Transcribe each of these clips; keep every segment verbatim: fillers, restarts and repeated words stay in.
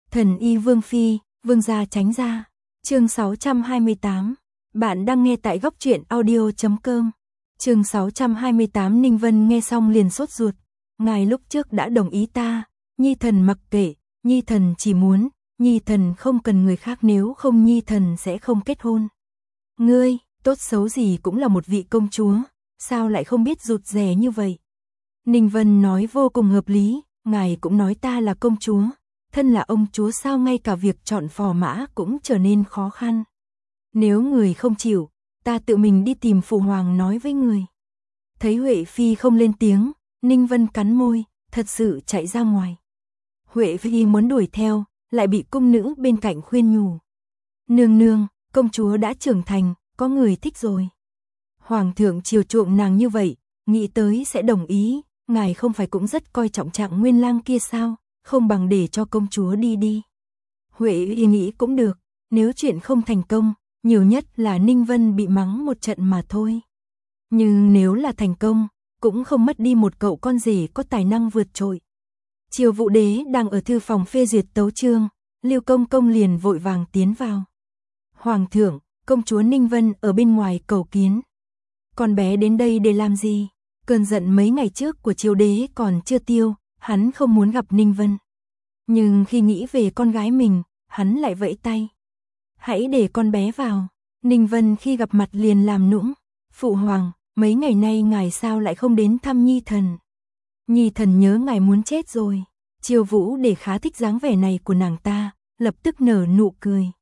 Thần y Vương Phi, Vương gia tránh ra. Chương sáu trăm hai mươi tám. Bạn đang nghe tại góc truyện audio chấm com. Chương sáu trăm hai mươi tám. Ninh Vân nghe xong liền sốt ruột. Ngài lúc trước đã đồng ý ta, Nhi thần mặc kệ, Nhi thần chỉ muốn, Nhi thần không cần người khác, nếu không Nhi thần sẽ không kết hôn. Ngươi, tốt xấu gì cũng là một vị công chúa, sao lại không biết rụt rè như vậy? Ninh Vân nói vô cùng hợp lý, ngài cũng nói ta là công chúa, thân là ông chúa sao ngay cả việc chọn phò mã cũng trở nên khó khăn. Nếu người không chịu, ta tự mình đi tìm phụ hoàng nói với người. Thấy Huệ Phi không lên tiếng, Ninh Vân cắn môi, thật sự chạy ra ngoài. Huệ Phi muốn đuổi theo, lại bị cung nữ bên cạnh khuyên nhủ. Nương nương, công chúa đã trưởng thành, có người thích rồi. Hoàng thượng chiều chuộng nàng như vậy, nghĩ tới sẽ đồng ý, ngài không phải cũng rất coi trọng Trạng Nguyên Lang kia sao, không bằng để cho công chúa đi đi. Huệ Phi nghĩ cũng được, nếu chuyện không thành công, nhiều nhất là Ninh Vân bị mắng một trận mà thôi. Nhưng nếu là thành công, cũng không mất đi một cậu con rể có tài năng vượt trội. Triều Vũ Đế đang ở thư phòng phê duyệt tấu chương, Lưu Công Công liền vội vàng tiến vào. Hoàng thượng, công chúa Ninh Vân ở bên ngoài cầu kiến. Con bé đến đây để làm gì? Cơn giận mấy ngày trước của Triều Đế còn chưa tiêu, hắn không muốn gặp Ninh Vân. Nhưng khi nghĩ về con gái mình, hắn lại vẫy tay. Hãy để con bé vào. Ninh Vân khi gặp mặt liền làm nũng. Phụ hoàng, mấy ngày nay ngài sao lại không đến thăm Nhi thần? Nhi thần nhớ ngài muốn chết rồi. Triều Vũ để khá thích dáng vẻ này của nàng ta, lập tức nở nụ cười.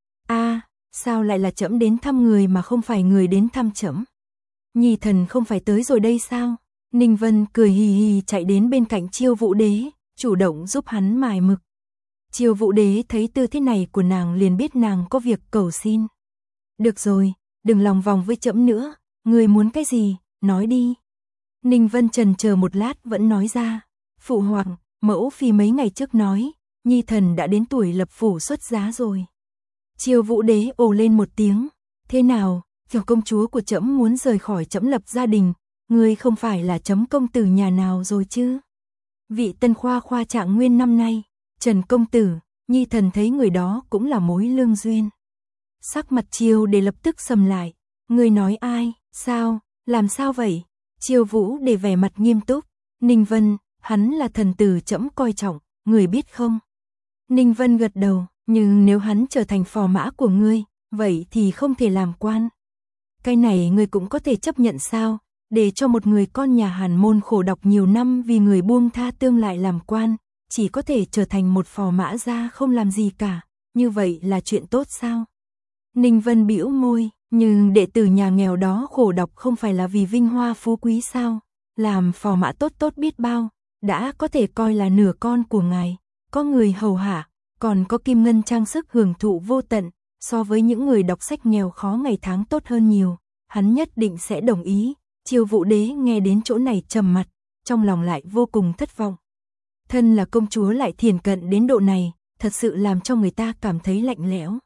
A, sao lại là trẫm đến thăm người mà không phải người đến thăm trẫm? Nhi thần không phải tới rồi đây sao? Ninh Vân cười hì hì chạy đến bên cạnh Triều Vũ Đế, chủ động giúp hắn mài mực. Triều Vũ Đế thấy tư thế này của nàng liền biết nàng có việc cầu xin. Được rồi, đừng lòng vòng với trẫm nữa, người muốn cái gì, nói đi. Ninh Vân chần chờ một lát vẫn nói ra. Phụ hoàng, mẫu phi mấy ngày trước nói, Nhi thần đã đến tuổi lập phủ xuất giá rồi. Triều Vũ Đế ồ lên một tiếng. Thế nào, tiểu công chúa của trẫm muốn rời khỏi trẫm lập gia đình, ngươi không phải là trẫm công tử nhà nào rồi chứ? Vị tân khoa khoa Trạng Nguyên năm nay, Trần công tử, Nhi thần thấy người đó cũng là mối lương duyên. Sắc mặt Triều để lập tức sầm lại. Ngươi nói ai, sao, làm sao vậy? Triều Vũ để vẻ mặt nghiêm túc. Ninh Vân, hắn là thần tử trẫm coi trọng, người biết không? Ninh Vân gật đầu, nhưng nếu hắn trở thành phò mã của ngươi, vậy thì không thể làm quan. Cái này ngươi cũng có thể chấp nhận sao? Để cho một người con nhà Hàn môn khổ đọc nhiều năm vì người buông tha tương lại làm quan, chỉ có thể trở thành một phò mã ra không làm gì cả, như vậy là chuyện tốt sao? Ninh Vân bĩu môi, nhưng đệ tử nhà nghèo đó khổ đọc không phải là vì vinh hoa phú quý sao? Làm phò mã tốt tốt biết bao, đã có thể coi là nửa con của ngài, có người hầu hạ, còn có kim ngân trang sức hưởng thụ vô tận, so với những người đọc sách nghèo khó ngày tháng tốt hơn nhiều, hắn nhất định sẽ đồng ý. Triều Vũ Đế nghe đến chỗ này trầm mặt, trong lòng lại vô cùng thất vọng. Thân là công chúa lại thiển cận đến độ này, thật sự làm cho người ta cảm thấy lạnh lẽo.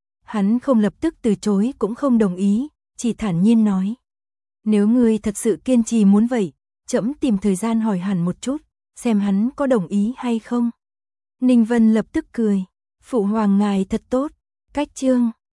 Hắn không lập tức từ chối cũng không đồng ý, chỉ thản nhiên nói. Nếu ngươi thật sự kiên trì muốn vậy, trẫm tìm thời gian hỏi hẳn một chút, xem hắn có đồng ý hay không. Ninh Vân lập tức cười. Phụ hoàng ngài thật tốt. Cách chương